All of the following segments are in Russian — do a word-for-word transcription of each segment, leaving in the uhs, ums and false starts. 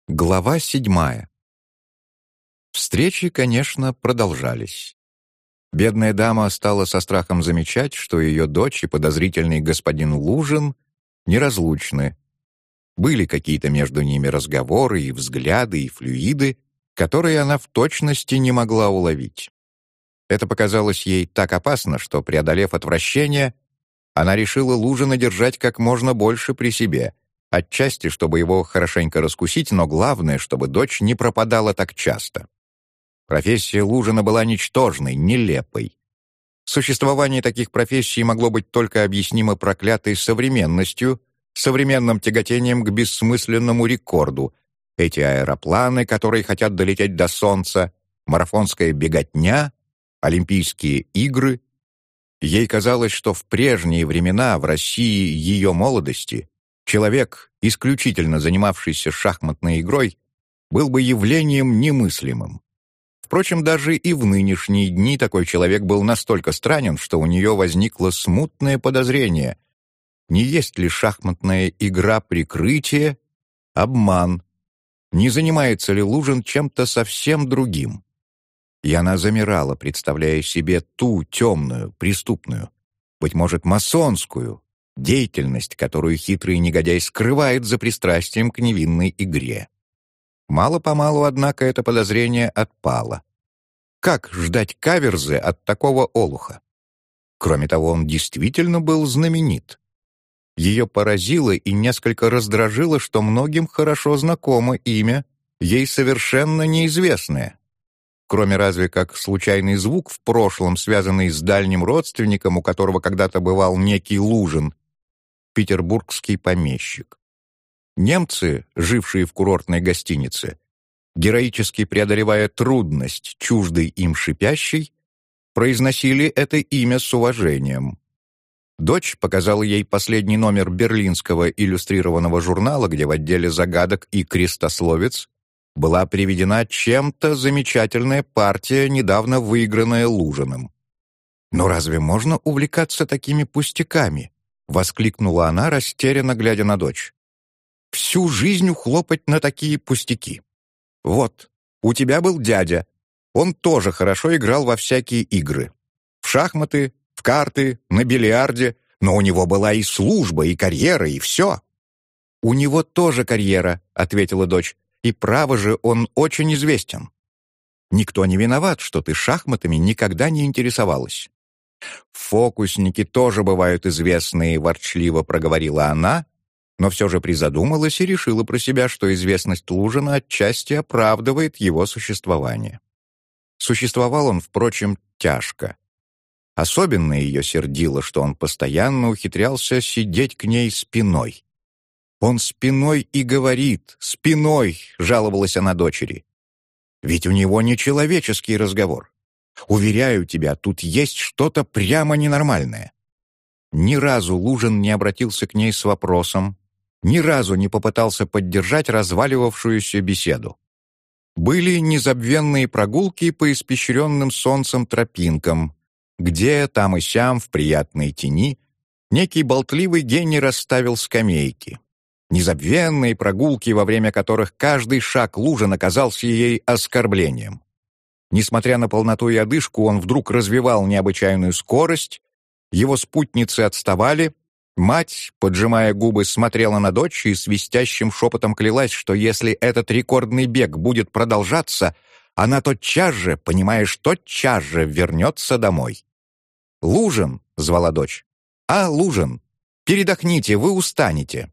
Глава седьмая. Встречи, конечно, продолжались. Бедная дама стала со страхом замечать, что ее дочь и подозрительный господин Лужин неразлучны. Были какие-то между ними разговоры и взгляды, и флюиды, которые она в точности не могла уловить. Это показалось ей так опасно, что, преодолев отвращение, она решила Лужина держать как можно больше при себе, отчасти, чтобы его хорошенько раскусить, но главное, чтобы дочь не пропадала так часто. Профессия Лужина была ничтожной, нелепой. Существование таких профессий могло быть только объяснимо проклятой современностью, современным тяготением к бессмысленному рекорду. Эти аэропланы, которые хотят долететь до Солнца, марафонская беготня, Олимпийские игры. Ей казалось, что в прежние времена в России ее молодости человек, исключительно занимавшийся шахматной игрой, был бы явлением немыслимым. Впрочем, даже и в нынешние дни такой человек был настолько странен, что у нее возникло смутное подозрение, не есть ли шахматная игра прикрытие, обман, не занимается ли Лужин чем-то совсем другим. И она замирала, представляя себе ту темную, преступную, быть может, масонскую, деятельность, которую хитрый негодяй скрывает за пристрастием к невинной игре. Мало-помалу, однако, это подозрение отпало. Как ждать каверзы от такого олуха? Кроме того, он действительно был знаменит. Ее поразило и несколько раздражило, что многим хорошо знакомо имя, ей совершенно неизвестное. Кроме разве как случайный звук в прошлом, связанный с дальним родственником, у которого когда-то бывал некий Лужин, петербургский помещик. Немцы, жившие в курортной гостинице, героически преодолевая трудность, чуждой им шипящей, произносили это имя с уважением. Дочь показала ей последний номер берлинского иллюстрированного журнала, где в отделе загадок и крестословец была приведена чем-то замечательная партия, недавно выигранная Лужиным. «Но разве можно увлекаться такими пустяками?» — воскликнула она, растерянно глядя на дочь. «Всю жизнь ухлопать на такие пустяки. Вот, у тебя был дядя. Он тоже хорошо играл во всякие игры. В шахматы, в карты, на бильярде, но у него была и служба, и карьера, и все». «У него тоже карьера», — ответила дочь. «И право же, он очень известен. Никто не виноват, что ты шахматами никогда не интересовалась». «Фокусники тоже бывают известные», — ворчливо проговорила она, но все же призадумалась и решила про себя, что известность Лужина отчасти оправдывает его существование. Существовал он, впрочем, тяжко. Особенно ее сердило, что он постоянно ухитрялся сидеть к ней спиной. «Он спиной и говорит, спиной», — жаловалась она дочери. «Ведь у него нечеловеческий разговор. Уверяю тебя, тут есть что-то прямо ненормальное». Ни разу Лужин не обратился к ней с вопросом, ни разу не попытался поддержать разваливавшуюся беседу. Были незабвенные прогулки по испещренным солнцем тропинкам, где, там и сям, в приятной тени, некий болтливый гений расставил скамейки. Незабвенные прогулки, во время которых каждый шаг Лужина казался ей оскорблением. Несмотря на полноту и одышку, он вдруг развивал необычайную скорость, его спутницы отставали, мать, поджимая губы, смотрела на дочь и свистящим шепотом клялась, что если этот рекордный бег будет продолжаться, она тотчас же, понимаешь, тотчас же вернется домой. «Лужин!» — звала дочь. «А, Лужин! Передохните, вы устанете!»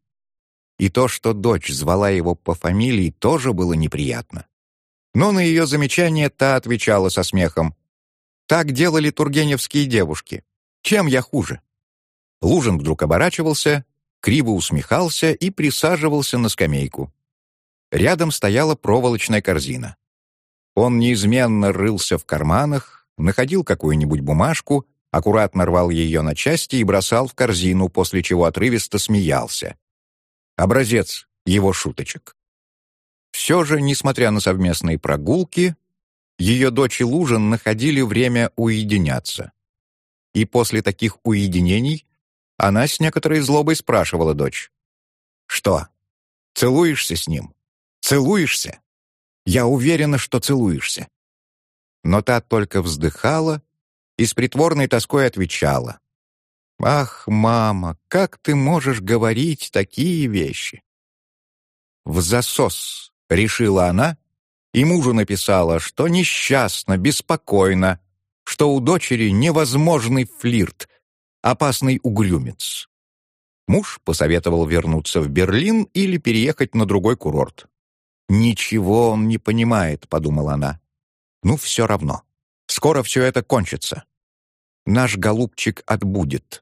И то, что дочь звала его по фамилии, тоже было неприятно. Но на ее замечание та отвечала со смехом. «Так делали тургеневские девушки. Чем я хуже?» Лужин вдруг оборачивался, криво усмехался и присаживался на скамейку. Рядом стояла проволочная корзина. Он неизменно рылся в карманах, находил какую-нибудь бумажку, аккуратно рвал ее на части и бросал в корзину, после чего отрывисто смеялся. Образец его шуточек. Все же, несмотря на совместные прогулки, ее дочь и Лужин находили время уединяться. И после таких уединений она с некоторой злобой спрашивала дочь. «Что, целуешься с ним? Целуешься? Я уверена, что целуешься». Но та только вздыхала и с притворной тоской отвечала: «Ах, мама, как ты можешь говорить такие вещи?» «В засос», — решила она, и мужу написала, что несчастна, беспокойна, что у дочери невозможный флирт, опасный угрюмец. Муж посоветовал вернуться в Берлин или переехать на другой курорт. «Ничего он не понимает», — подумала она. «Ну, все равно. Скоро все это кончится. Наш голубчик отбудет».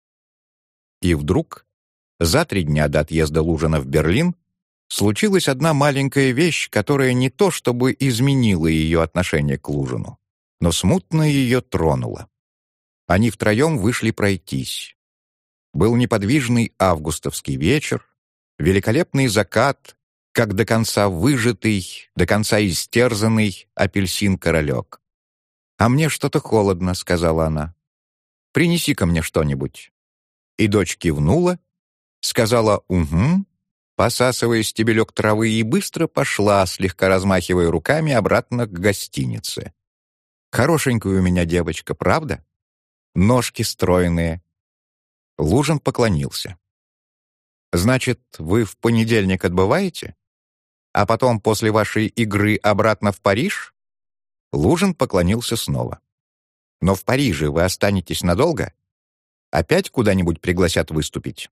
И вдруг, за три дня до отъезда Лужина в Берлин, случилась одна маленькая вещь, которая не то чтобы изменила ее отношение к Лужину, но смутно ее тронула. Они втроем вышли пройтись. Был неподвижный августовский вечер, великолепный закат, как до конца выжатый, до конца истерзанный апельсин-королек. «А мне что-то холодно», — сказала она. «Принеси-ка мне что-нибудь». И дочь кивнула, сказала «угу», посасывая стебелек травы, и быстро пошла, слегка размахивая руками, обратно к гостинице. «Хорошенькая у меня девочка, правда? Ножки стройные». Лужин поклонился. «Значит, вы в понедельник отбываете? А потом после вашей игры обратно в Париж?» Лужин поклонился снова. «Но в Париже вы останетесь надолго? Опять куда-нибудь пригласят выступить?»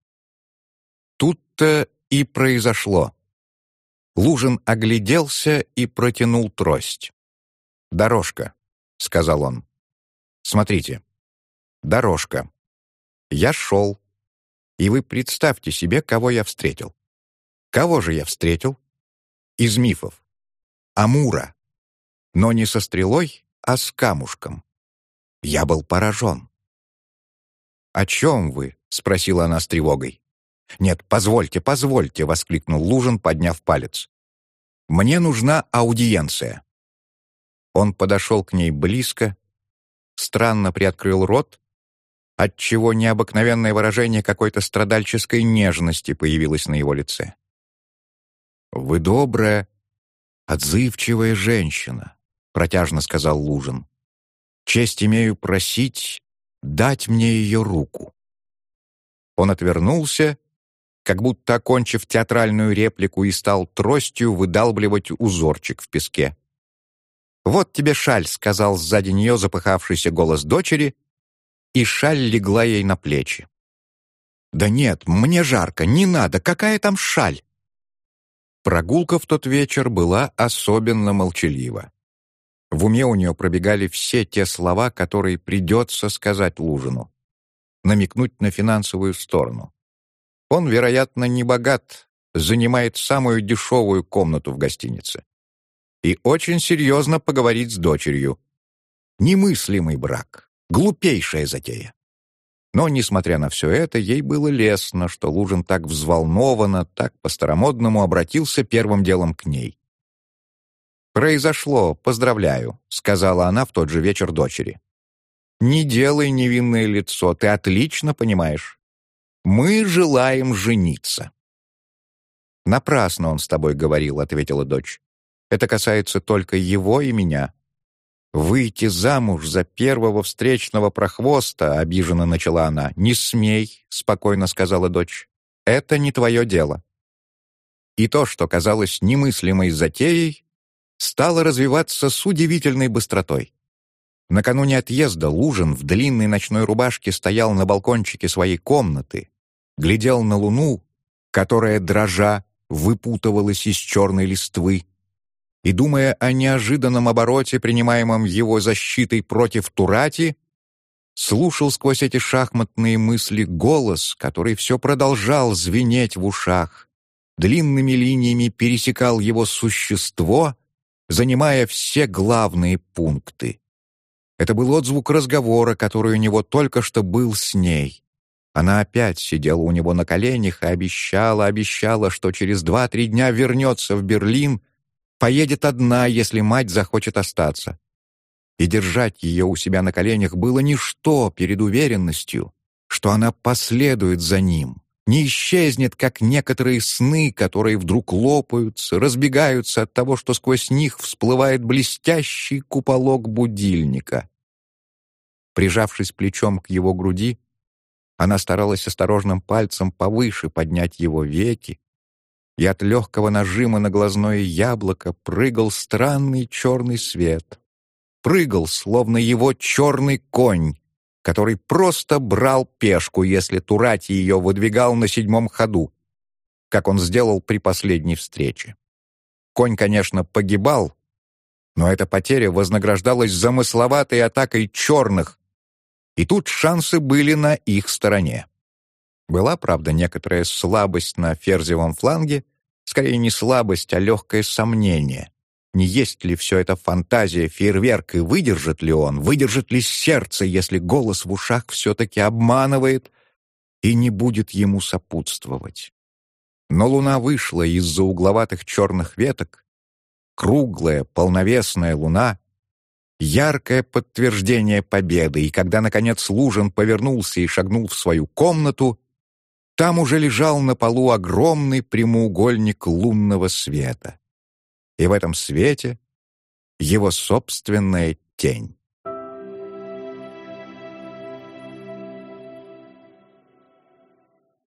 Тут-то и произошло. Лужин огляделся и протянул трость. «Дорожка», — сказал он. «Смотрите, дорожка. Я шел, и вы представьте себе, кого я встретил. Кого же я встретил? Из мифов. Амура. Но не со стрелой, а с камушком. Я был поражен». «О чем вы?» — спросила она с тревогой. «Нет, позвольте, позвольте», — воскликнул Лужин, подняв палец. «Мне нужна аудиенция». Он подошел к ней близко, странно приоткрыл рот, отчего необыкновенное выражение какой-то страдальческой нежности появилось на его лице. «Вы добрая, отзывчивая женщина», — протяжно сказал Лужин. «Честь имею просить дать мне ее руку». Он отвернулся, как будто окончив театральную реплику, и стал тростью выдалбливать узорчик в песке. «Вот тебе шаль», — сказал сзади нее запыхавшийся голос дочери, и шаль легла ей на плечи. «Да нет, мне жарко, не надо, какая там шаль?» Прогулка в тот вечер была особенно молчалива. В уме у нее пробегали все те слова, которые придется сказать Лужину. Намекнуть на финансовую сторону. Он, вероятно, не богат, занимает самую дешевую комнату в гостинице. И очень серьезно поговорить с дочерью. Немыслимый брак, глупейшая затея. Но, несмотря на все это, ей было лестно, что Лужин так взволнованно, так по-старомодному обратился первым делом к ней. «Произошло, поздравляю», — сказала она в тот же вечер дочери. «Не делай невинное лицо, ты отлично понимаешь. Мы желаем жениться». «Напрасно он с тобой говорил», — ответила дочь. «Это касается только его и меня». «Выйти замуж за первого встречного прохвоста», — обиженно начала она. «Не смей», — спокойно сказала дочь. «Это не твое дело». И то, что казалось немыслимой затеей, стало развиваться с удивительной быстротой. Накануне отъезда Лужин в длинной ночной рубашке стоял на балкончике своей комнаты, глядел на луну, которая, дрожа, выпутывалась из черной листвы, и, думая о неожиданном обороте, принимаемом его защитой против Турати, слушал сквозь эти шахматные мысли голос, который все продолжал звенеть в ушах, длинными линиями пересекал его существо, занимая все главные пункты. Это был отзвук разговора, который у него только что был с ней. Она опять сидела у него на коленях и обещала, обещала, что через два-три дня вернется в Берлин, поедет одна, если мать захочет остаться. И держать ее у себя на коленях было ничто перед уверенностью, что она последует за ним, не исчезнет, как некоторые сны, которые вдруг лопаются, разбегаются от того, что сквозь них всплывает блестящий куполок будильника. Прижавшись плечом к его груди, она старалась осторожным пальцем повыше поднять его веки, и от легкого нажима на глазное яблоко прыгал странный черный свет. Прыгал, словно его черный конь, который просто брал пешку, если Турати ее выдвигал на седьмом ходу, как он сделал при последней встрече. Конь, конечно, погибал, но эта потеря вознаграждалась замысловатой атакой черных, и тут шансы были на их стороне. Была, правда, некоторая слабость на ферзевом фланге, скорее не слабость, а легкое сомнение. Не есть ли все это фантазия, фейерверк, и выдержит ли он, выдержит ли сердце, если голос в ушах все-таки обманывает и не будет ему сопутствовать. Но луна вышла из-за угловатых черных веток, круглая, полновесная луна, яркое подтверждение победы, и когда, наконец, Лужин повернулся и шагнул в свою комнату, там уже лежал на полу огромный прямоугольник лунного света. И в этом свете его собственная тень.